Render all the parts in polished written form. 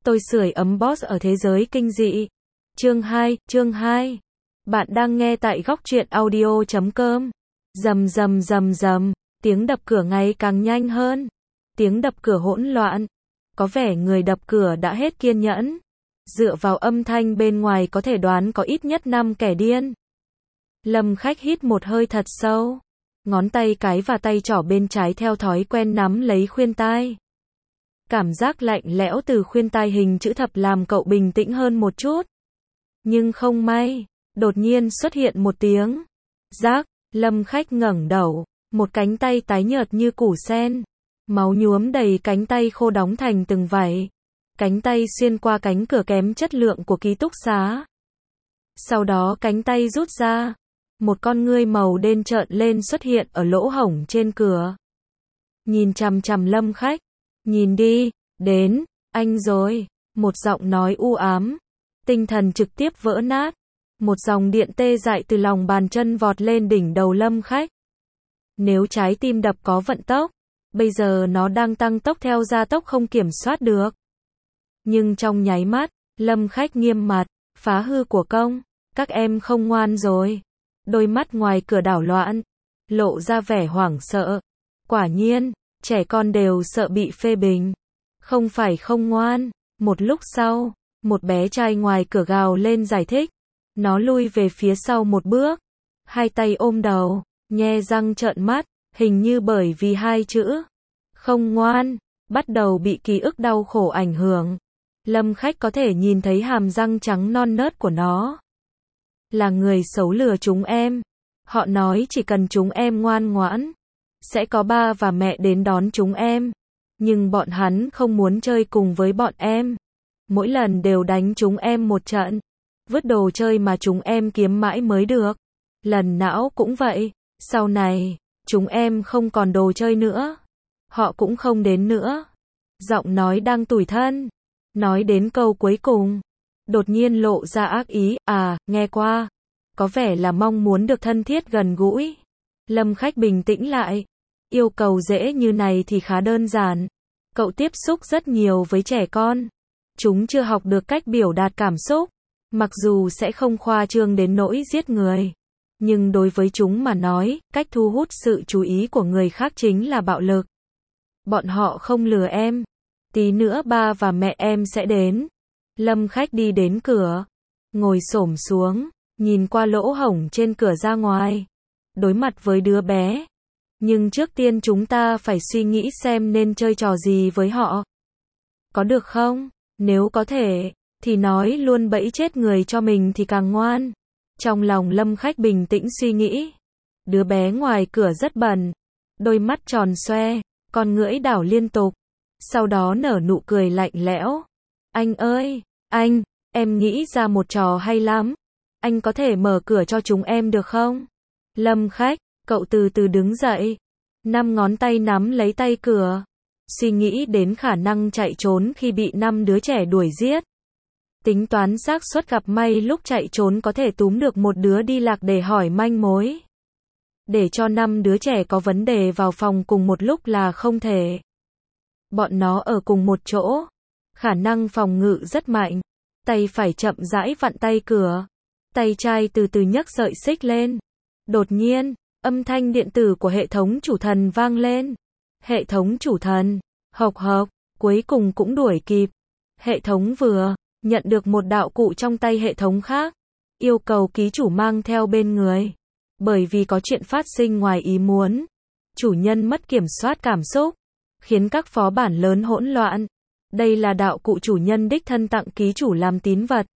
Tôi sưởi ấm boss ở thế giới kinh dị. Chương 2. Bạn đang nghe tại góc truyện audio.com. Rầm rầm rầm rầm, tiếng đập cửa ngày càng nhanh hơn. Tiếng đập cửa hỗn loạn. Có vẻ người đập cửa đã hết kiên nhẫn. Dựa vào âm thanh bên ngoài có thể đoán có ít nhất 5 kẻ điên. Lâm Khách hít một hơi thật sâu. Ngón tay cái và tay trỏ bên trái theo thói quen nắm lấy khuyên tai. Cảm giác lạnh lẽo từ khuyên tai hình chữ thập làm cậu bình tĩnh hơn một chút. Nhưng không may, đột nhiên xuất hiện một tiếng rác. Lâm Khách ngẩng đầu, một cánh tay tái nhợt như củ sen, máu nhuốm đầy cánh tay khô đóng thành từng vảy. Cánh tay xuyên qua cánh cửa kém chất lượng của ký túc xá. Sau đó cánh tay rút ra, một con ngươi màu đen trợn lên xuất hiện ở lỗ hổng trên cửa. Nhìn chằm chằm Lâm Khách. Nhìn đi, đến, anh rồi. Một giọng nói u ám. Tinh thần trực tiếp vỡ nát. Một dòng điện tê dại từ lòng bàn chân vọt lên đỉnh đầu Lâm Khách. Nếu trái tim đập có vận tốc, bây giờ nó đang tăng tốc theo gia tốc không kiểm soát được. Nhưng trong nháy mắt, Lâm Khách nghiêm mặt, phá hư của công, các em không ngoan rồi. Đôi mắt ngoài cửa đảo loạn, lộ ra vẻ hoảng sợ. Quả nhiên, trẻ con đều sợ bị phê bình. Không phải không ngoan. Một lúc sau, một bé trai ngoài cửa gào lên giải thích. Nó lui về phía sau một bước, hai tay ôm đầu, nhe răng trợn mắt, hình như bởi vì hai chữ không ngoan bắt đầu bị ký ức đau khổ ảnh hưởng. Lâm Khách có thể nhìn thấy hàm răng trắng non nớt của nó. Là người xấu lừa chúng em. Họ nói chỉ cần chúng em ngoan ngoãn, sẽ có ba và mẹ đến đón chúng em. Nhưng bọn hắn không muốn chơi cùng với bọn em. Mỗi lần đều đánh chúng em một trận. Vứt đồ chơi mà chúng em kiếm mãi mới được. Lần não cũng vậy. Sau này, chúng em không còn đồ chơi nữa. Họ cũng không đến nữa. Giọng nói đang tủi thân. Nói đến câu cuối cùng, đột nhiên lộ ra ác ý. À, nghe qua. Có vẻ là mong muốn được thân thiết gần gũi. Lâm Khách bình tĩnh lại. Yêu cầu dễ như này thì khá đơn giản. Cậu tiếp xúc rất nhiều với trẻ con. Chúng chưa học được cách biểu đạt cảm xúc. Mặc dù sẽ không khoa trương đến nỗi giết người. Nhưng đối với chúng mà nói, cách thu hút sự chú ý của người khác chính là bạo lực. Bọn họ không lừa em. Tí nữa ba và mẹ em sẽ đến. Lâm Khách đi đến cửa. Ngồi xổm xuống. Nhìn qua lỗ hổng trên cửa ra ngoài. Đối mặt với đứa bé. Nhưng trước tiên chúng ta phải suy nghĩ xem nên chơi trò gì với họ. Có được không? Nếu có thể, thì nói luôn bẫy chết người cho mình thì càng ngoan. Trong lòng Lâm Khách bình tĩnh suy nghĩ. Đứa bé ngoài cửa rất bẩn. Đôi mắt tròn xoe, con ngưỡi đảo liên tục. Sau đó nở nụ cười lạnh lẽo. Anh ơi, anh, em nghĩ ra một trò hay lắm. Anh có thể mở cửa cho chúng em được không? Lâm Khách, cậu từ từ đứng dậy. 5 ngón tay nắm lấy tay cửa. Suy nghĩ đến khả năng chạy trốn khi bị 5 đứa trẻ đuổi giết. Tính toán xác suất gặp may lúc chạy trốn có thể túm được một đứa đi lạc để hỏi manh mối. Để cho 5 đứa trẻ có vấn đề vào phòng cùng một lúc là không thể. Bọn nó ở cùng một chỗ. Khả năng phòng ngự rất mạnh. Tay phải chậm rãi vặn tay cửa. Tay trái từ từ nhấc sợi xích lên. Đột nhiên, âm thanh điện tử của hệ thống chủ thần vang lên. Hệ thống chủ thần, hộc hộc, cuối cùng cũng đuổi kịp. Hệ thống vừa nhận được một đạo cụ trong tay hệ thống khác. Yêu cầu ký chủ mang theo bên người. Bởi vì có chuyện phát sinh ngoài ý muốn. Chủ nhân mất kiểm soát cảm xúc. Khiến các phó bản lớn hỗn loạn. Đây là đạo cụ chủ nhân đích thân tặng ký chủ làm tín vật.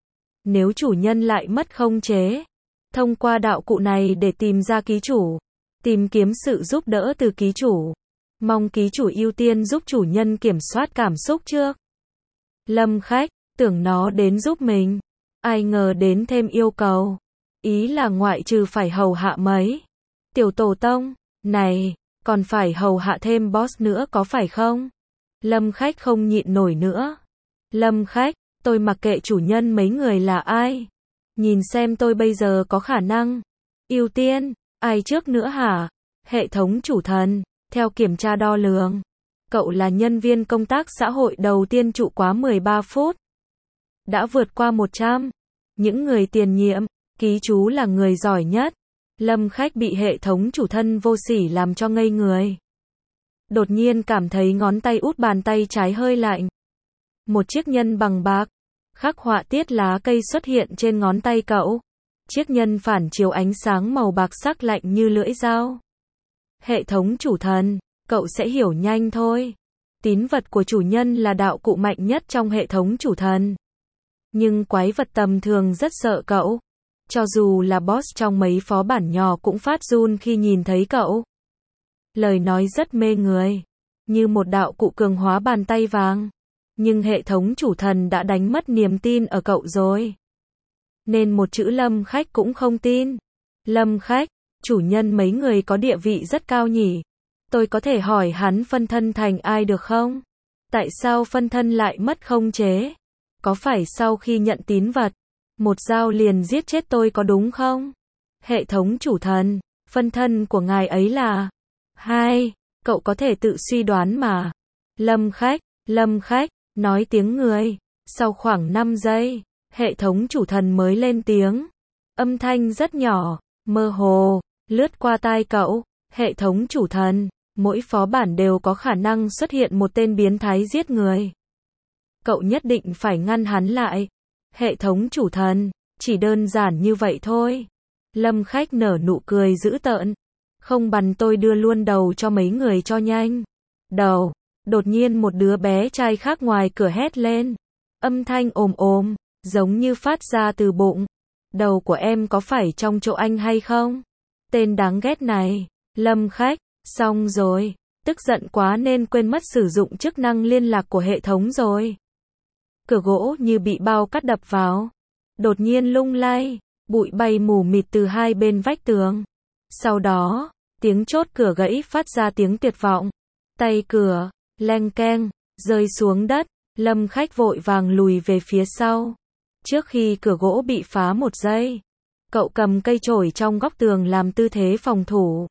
Nếu chủ nhân lại mất khống chế, thông qua đạo cụ này để tìm ra ký chủ. Tìm kiếm sự giúp đỡ từ ký chủ. Mong ký chủ ưu tiên giúp chủ nhân kiểm soát cảm xúc trước. Lâm Khách, tưởng nó đến giúp mình. Ai ngờ đến thêm yêu cầu. Ý là ngoại trừ phải hầu hạ mấy tiểu tổ tông, này, còn phải hầu hạ thêm boss nữa có phải không? Lâm Khách không nhịn nổi nữa. Lâm Khách, tôi mặc kệ chủ nhân mấy người là ai. Nhìn xem tôi bây giờ có khả năng ưu tiên ai trước nữa hả? Hệ thống chủ thần, theo kiểm tra đo lường, Cậu là nhân viên công tác xã hội đầu tiên trụ quá 13 phút. Đã vượt qua 100. Những người tiền nhiệm, ký chú là người giỏi nhất. Lâm Khách bị hệ thống chủ thân vô sỉ làm cho ngây người. Đột nhiên cảm thấy ngón tay út bàn tay trái hơi lạnh. Một chiếc nhân bằng bạc, khắc họa tiết lá cây xuất hiện trên ngón tay cậu. Chiếc nhân phản chiếu ánh sáng màu bạc sắc lạnh như lưỡi dao. Hệ thống chủ thần, cậu sẽ hiểu nhanh thôi. Tín vật của chủ nhân là đạo cụ mạnh nhất trong hệ thống chủ thần. Nhưng quái vật tầm thường rất sợ cậu. Cho dù là boss trong mấy phó bản nhỏ cũng phát run khi nhìn thấy cậu. Lời nói rất mê người. Như một đạo cụ cường hóa bàn tay vàng. Nhưng hệ thống chủ thần đã đánh mất niềm tin ở cậu rồi. Nên một chữ Lâm Khách cũng không tin. Lâm Khách, chủ nhân mấy người có địa vị rất cao nhỉ. Tôi có thể hỏi hắn phân thân thành ai được không? Tại sao phân thân lại mất khống chế? Có phải sau khi nhận tín vật, một dao liền giết chết tôi có đúng không? Hệ thống chủ thần, phân thân của ngài ấy là... Hai, cậu có thể tự suy đoán mà. Lâm Khách, nói tiếng người. Sau khoảng 5 giây, hệ thống chủ thần mới lên tiếng. Âm thanh rất nhỏ, mơ hồ, lướt qua tai cậu. Hệ thống chủ thần, mỗi phó bản đều có khả năng xuất hiện một tên biến thái giết người. Cậu nhất định phải ngăn hắn lại. Hệ thống chủ thần, chỉ đơn giản như vậy thôi. Lâm Khách nở nụ cười dữ tợn. Không bằng tôi đưa luôn đầu cho mấy người cho nhanh. Đầu, đột nhiên một đứa bé trai khác ngoài cửa hét lên. Âm thanh ồm ồm, giống như phát ra từ bụng. Đầu của em có phải trong chỗ anh hay không? Tên đáng ghét này. Lâm Khách, xong rồi. Tức giận quá nên quên mất sử dụng chức năng liên lạc của hệ thống rồi. Cửa gỗ như bị bao cát đập vào. Đột nhiên lung lay, bụi bay mù mịt từ hai bên vách tường. Sau đó, tiếng chốt cửa gãy phát ra tiếng tuyệt vọng. Tay cửa, leng keng, rơi xuống đất. Lâm Khách vội vàng lùi về phía sau. Trước khi cửa gỗ bị phá một giây, cậu cầm cây chổi trong góc tường làm tư thế phòng thủ.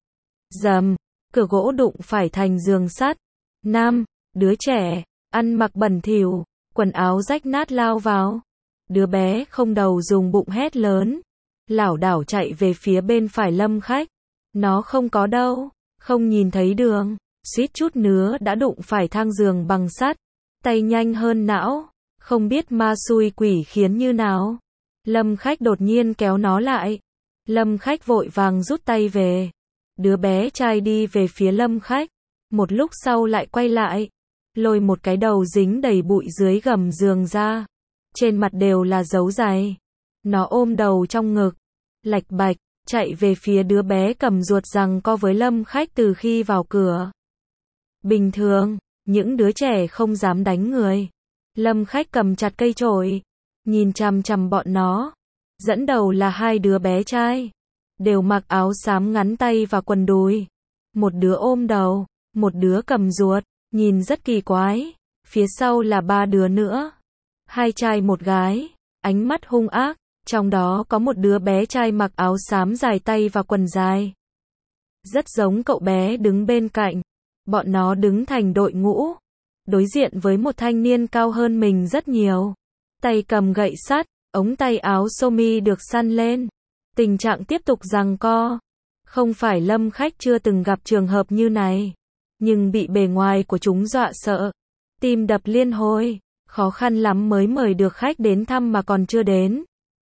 Rầm, cửa gỗ đụng phải thành giường sắt. 5. Đứa trẻ, ăn mặc bẩn thỉu, quần áo rách nát lao vào. Đứa bé không đầu dùng bụng hét lớn, lảo đảo chạy về phía bên phải Lâm Khách. Nó không có đâu, không nhìn thấy đường, suýt chút nữa đã đụng phải thang giường bằng sắt. Tay nhanh hơn não, không biết ma xui quỷ khiến như nào. Lâm Khách đột nhiên kéo nó lại. Lâm Khách vội vàng rút tay về. Đứa bé trai đi về phía Lâm Khách. Một lúc sau lại quay lại, lôi một cái đầu dính đầy bụi dưới gầm giường ra. Trên mặt đều là dấu giày. Nó ôm đầu trong ngực, lạch bạch, chạy về phía đứa bé cầm ruột giằng co với Lâm Khách từ khi vào cửa. Bình thường, những đứa trẻ không dám đánh người. Lâm Khách cầm chặt cây chổi, nhìn chằm chằm bọn nó. Dẫn đầu là hai đứa bé trai, đều mặc áo xám ngắn tay và quần đùi. Một đứa ôm đầu, một đứa cầm ruột, nhìn rất kỳ quái. Phía sau là 3 đứa nữa, 2 trai 1 gái, ánh mắt hung ác. Trong đó có một đứa bé trai mặc áo xám dài tay và quần dài, rất giống cậu bé đứng bên cạnh. Bọn nó đứng thành đội ngũ, đối diện với một thanh niên cao hơn mình rất nhiều. Tay cầm gậy sắt, ống tay áo sơ mi được săn lên. Tình trạng tiếp tục giằng co. Không phải Lâm Khách chưa từng gặp trường hợp như này, nhưng bị bề ngoài của chúng dọa sợ. Tim đập liên hồi, khó khăn lắm mới mời được khách đến thăm mà còn chưa đến.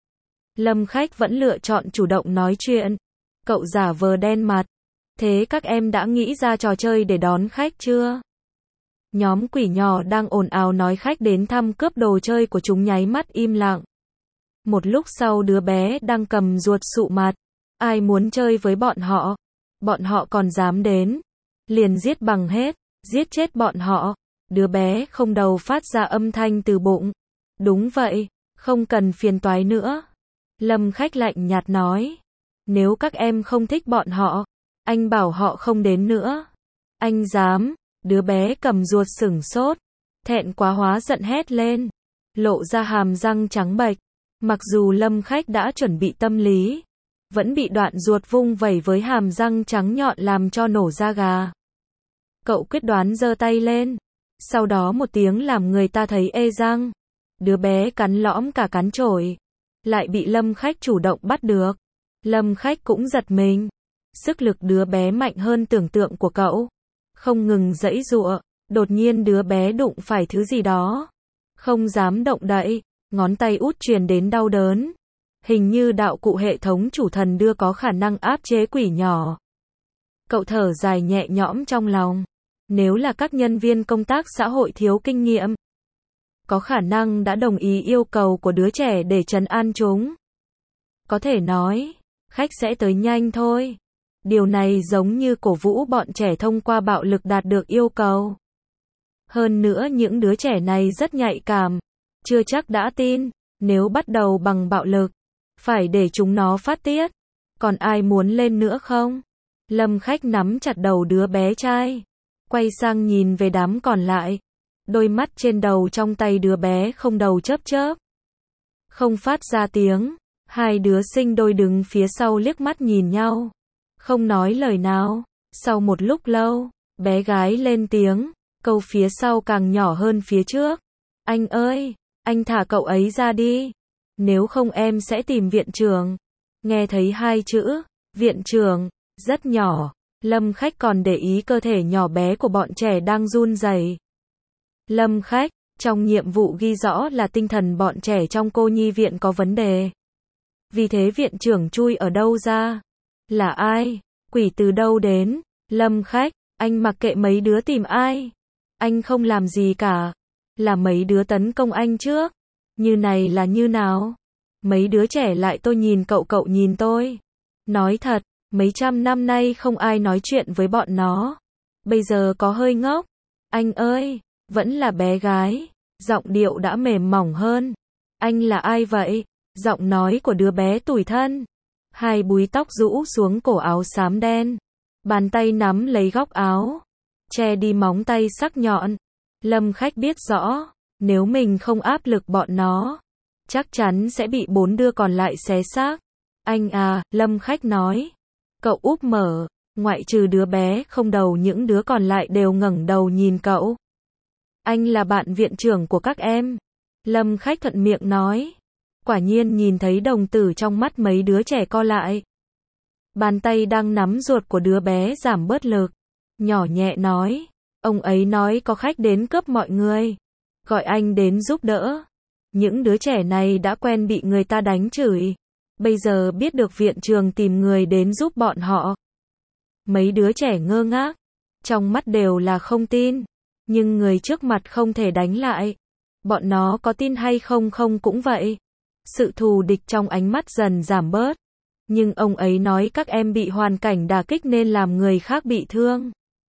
Lâm Khách vẫn lựa chọn chủ động nói chuyện. Cậu giả vờ đen mặt. Thế các em đã nghĩ ra trò chơi để đón khách chưa? Nhóm quỷ nhỏ đang ồn ào nói khách đến thăm cướp đồ chơi của chúng nháy mắt im lặng. Một lúc sau đứa bé đang cầm ruột sụ mặt. Ai muốn chơi với bọn họ? Bọn họ còn dám đến? Liền giết bằng hết, giết chết bọn họ. Đứa bé không đầu phát ra âm thanh từ bụng. Đúng vậy, không cần phiền toái nữa. Lâm Khách lạnh nhạt nói. Nếu các em không thích bọn họ, anh bảo họ không đến nữa. Anh dám? Đứa bé cầm ruột sửng sốt, thẹn quá hóa giận hét lên, lộ ra hàm răng trắng bệch. Mặc dù Lâm Khách đã chuẩn bị tâm lý, vẫn bị đoạn ruột vung vẩy với hàm răng trắng nhọn làm cho nổ da gà. Cậu quyết đoán giơ tay lên. Sau đó một tiếng làm người ta thấy ê răng. Đứa bé cắn lõm cả cán chổi. Lại bị Lâm Khách chủ động bắt được. Lâm Khách cũng giật mình. Sức lực đứa bé mạnh hơn tưởng tượng của cậu. Không ngừng giãy giụa. Đột nhiên đứa bé đụng phải thứ gì đó. Không dám động đậy. Ngón tay út truyền đến đau đớn. Hình như đạo cụ hệ thống chủ thần đưa có khả năng áp chế quỷ nhỏ. Cậu thở dài nhẹ nhõm trong lòng. Nếu là các nhân viên công tác xã hội thiếu kinh nghiệm, có khả năng đã đồng ý yêu cầu của đứa trẻ để trấn an chúng. Có thể nói, khách sẽ tới nhanh thôi. Điều này giống như cổ vũ bọn trẻ thông qua bạo lực đạt được yêu cầu. Hơn nữa những đứa trẻ này rất nhạy cảm, chưa chắc đã tin, nếu bắt đầu bằng bạo lực, phải để chúng nó phát tiết. Còn ai muốn lên nữa không? Lâm Khách nắm chặt đầu đứa bé trai, quay sang nhìn về đám còn lại. Đôi mắt trên đầu trong tay đứa bé không đầu chớp chớp. Không phát ra tiếng, hai đứa sinh đôi đứng phía sau liếc mắt nhìn nhau. Không nói lời nào. Sau một lúc lâu, bé gái lên tiếng, câu phía sau càng nhỏ hơn phía trước. Anh ơi, anh thả cậu ấy ra đi. Nếu không em sẽ tìm viện trưởng. Nghe thấy hai chữ, viện trưởng, rất nhỏ. Lâm Khách còn để ý cơ thể nhỏ bé của bọn trẻ đang run rẩy. Lâm Khách, trong nhiệm vụ ghi rõ là tinh thần bọn trẻ trong cô nhi viện có vấn đề. Vì thế viện trưởng chui ở đâu ra? Là ai? Quỷ từ đâu đến? Lâm Khách, anh mặc kệ mấy đứa tìm ai? Anh không làm gì cả. Là mấy đứa tấn công anh trước. Như này là như nào? Mấy đứa trẻ lại tôi nhìn cậu, cậu nhìn tôi. Nói thật, mấy trăm năm nay không ai nói chuyện với bọn nó. Bây giờ có hơi ngốc. Anh ơi, vẫn là bé gái. Giọng điệu đã mềm mỏng hơn. Anh là ai vậy? Giọng nói của đứa bé tủi thân. Hai búi tóc rũ xuống cổ áo xám đen. Bàn tay nắm lấy góc áo, che đi móng tay sắc nhọn. Lâm Khách biết rõ, nếu mình không áp lực bọn nó, chắc chắn sẽ bị bốn đứa còn lại xé xác. Anh à, Lâm Khách nói. Cậu úp mở, ngoại trừ đứa bé không đầu những đứa còn lại đều ngẩng đầu nhìn cậu. Anh là bạn viện trưởng của các em. Lâm Khách thuận miệng nói. Quả nhiên nhìn thấy đồng tử trong mắt mấy đứa trẻ co lại. Bàn tay đang nắm ruột của đứa bé giảm bớt lực. Nhỏ nhẹ nói. Ông ấy nói có khách đến cướp mọi người. Gọi anh đến giúp đỡ. Những đứa trẻ này đã quen bị người ta đánh chửi. Bây giờ biết được viện trường tìm người đến giúp bọn họ. Mấy đứa trẻ ngơ ngác. Trong mắt đều là không tin. Nhưng người trước mặt không thể đánh lại. Bọn nó có tin hay không không cũng vậy. Sự thù địch trong ánh mắt dần giảm bớt. Nhưng ông ấy nói các em bị hoàn cảnh đả kích nên làm người khác bị thương.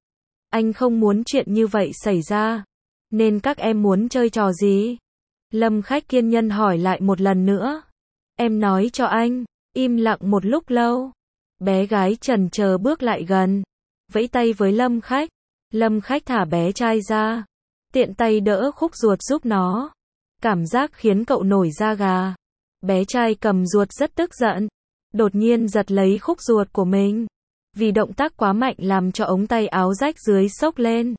Anh không muốn chuyện như vậy xảy ra. Nên các em muốn chơi trò gì? Lâm Khách kiên nhẫn hỏi lại một lần nữa. Em nói cho anh. Im lặng một lúc lâu. Bé gái chần chờ bước lại gần. Vẫy tay với Lâm Khách. Lâm Khách thả bé trai ra. Tiện tay đỡ khúc ruột giúp nó. Cảm giác khiến cậu nổi da gà. Bé trai cầm ruột rất tức giận. Đột nhiên giật lấy khúc ruột của mình. Vì động tác quá mạnh làm cho ống tay áo rách dưới xốc lên.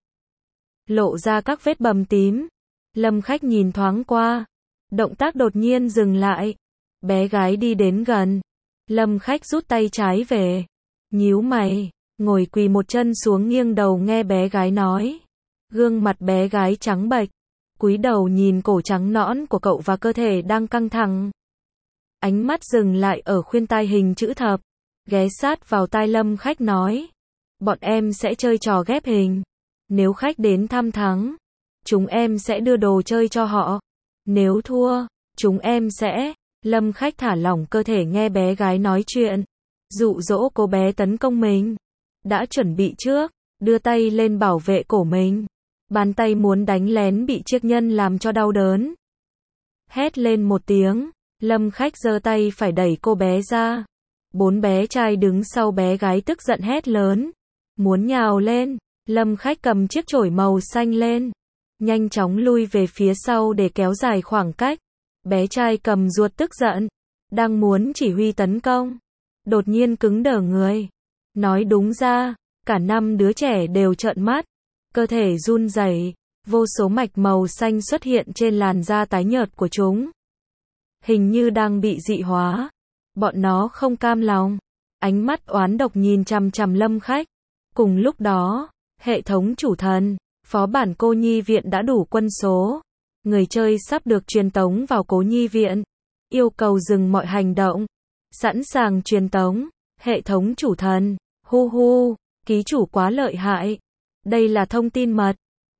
Lộ ra các vết bầm tím. Lâm Khách nhìn thoáng qua. Động tác đột nhiên dừng lại. Bé gái đi đến gần. Lâm Khách rút tay trái về. Nhíu mày. Ngồi quỳ một chân xuống nghiêng đầu nghe bé gái nói. Gương mặt bé gái trắng bệch. Cúi đầu nhìn cổ trắng nõn của cậu và cơ thể đang căng thẳng. Ánh mắt dừng lại ở khuyên tai hình chữ thập. Ghé sát vào tai Lâm Khách nói. Bọn em sẽ chơi trò ghép hình. Nếu khách đến thăm thắng, chúng em sẽ đưa đồ chơi cho họ. Nếu thua, chúng em sẽ... Lâm Khách thả lỏng cơ thể nghe bé gái nói chuyện. Dụ dỗ cô bé tấn công mình. Đã chuẩn bị trước, đưa tay lên bảo vệ cổ mình. Bàn tay muốn đánh lén bị chiếc nhân làm cho đau đớn. Hét lên một tiếng. Lâm Khách giơ tay phải đẩy cô bé ra. Bốn bé trai đứng sau bé gái tức giận hét lớn. Muốn nhào lên. Lâm Khách cầm chiếc chổi màu xanh lên. Nhanh chóng lui về phía sau để kéo dài khoảng cách. Bé trai cầm ruột tức giận. Đang muốn chỉ huy tấn công. Đột nhiên cứng đờ người. Nói đúng ra, cả năm đứa trẻ đều trợn mắt. cơ thể run rẩy, vô số mạch màu xanh xuất hiện trên làn da tái nhợt của chúng. Hình như đang bị dị hóa. Bọn nó không cam lòng. Ánh mắt oán độc nhìn chằm chằm Lâm Khách. Cùng lúc đó, hệ thống chủ thần, phó bản cô nhi viện đã đủ quân số. Người chơi sắp được truyền tống vào cô nhi viện. Yêu cầu dừng mọi hành động. Sẵn sàng truyền tống. Hệ thống chủ thần. Hu hu, ký chủ quá lợi hại. Đây là thông tin mật.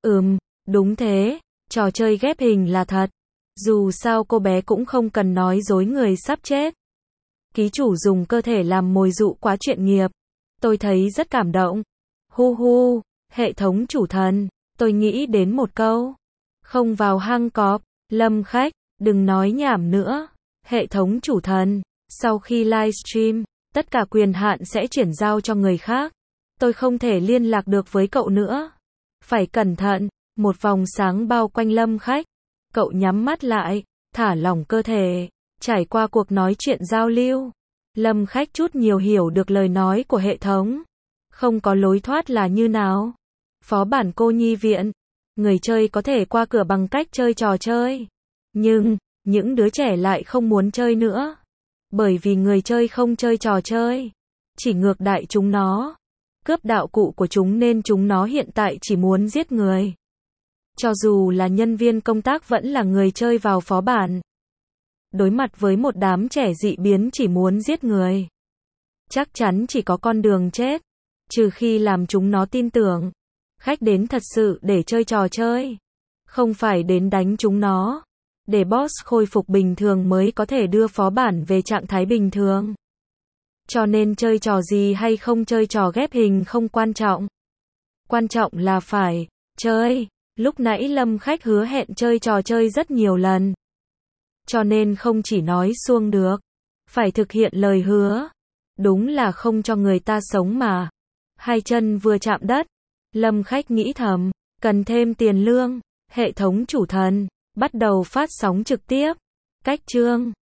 Đúng thế. Trò chơi ghép hình là thật. Dù sao cô bé cũng không cần nói dối người sắp chết. Ký chủ dùng cơ thể làm mồi dụ quá chuyện nghiệp. Tôi thấy rất cảm động. Hu hu, hệ thống chủ thần, tôi nghĩ đến một câu. Không vào hang cọp, Lâm Khách, đừng nói nhảm nữa. Hệ thống chủ thần, sau khi livestream, tất cả quyền hạn sẽ chuyển giao cho người khác. Tôi không thể liên lạc được với cậu nữa. Phải cẩn thận, một vòng sáng bao quanh Lâm Khách. Cậu nhắm mắt lại, thả lỏng cơ thể. Trải qua cuộc nói chuyện giao lưu, Lâm Khách chút nhiều hiểu được lời nói của hệ thống. Không có lối thoát là như nào? Phó bản cô nhi viện, người chơi có thể qua cửa bằng cách chơi trò chơi. Nhưng, những đứa trẻ lại không muốn chơi nữa. Bởi vì người chơi không chơi trò chơi. Chỉ ngược đại chúng nó. Cướp đạo cụ của chúng nên chúng nó hiện tại chỉ muốn giết người. Cho dù là nhân viên công tác vẫn là người chơi vào phó bản. Đối mặt với một đám trẻ dị biến chỉ muốn giết người. Chắc chắn chỉ có con đường chết. Trừ khi làm chúng nó tin tưởng. Khách đến thật sự để chơi trò chơi. Không phải đến đánh chúng nó. Để boss khôi phục bình thường mới có thể đưa phó bản về trạng thái bình thường. Cho nên chơi trò gì hay không chơi trò ghép hình không quan trọng. Quan trọng là phải chơi. Lúc nãy Lâm Khách hứa hẹn chơi trò chơi rất nhiều lần. Cho nên không chỉ nói suông được. Phải thực hiện lời hứa. Đúng là không cho người ta sống mà. Hai chân vừa chạm đất. Lâm Khách nghĩ thầm. Cần thêm tiền lương. Hệ thống chủ thần. Bắt đầu phát sóng trực tiếp. Cách chương.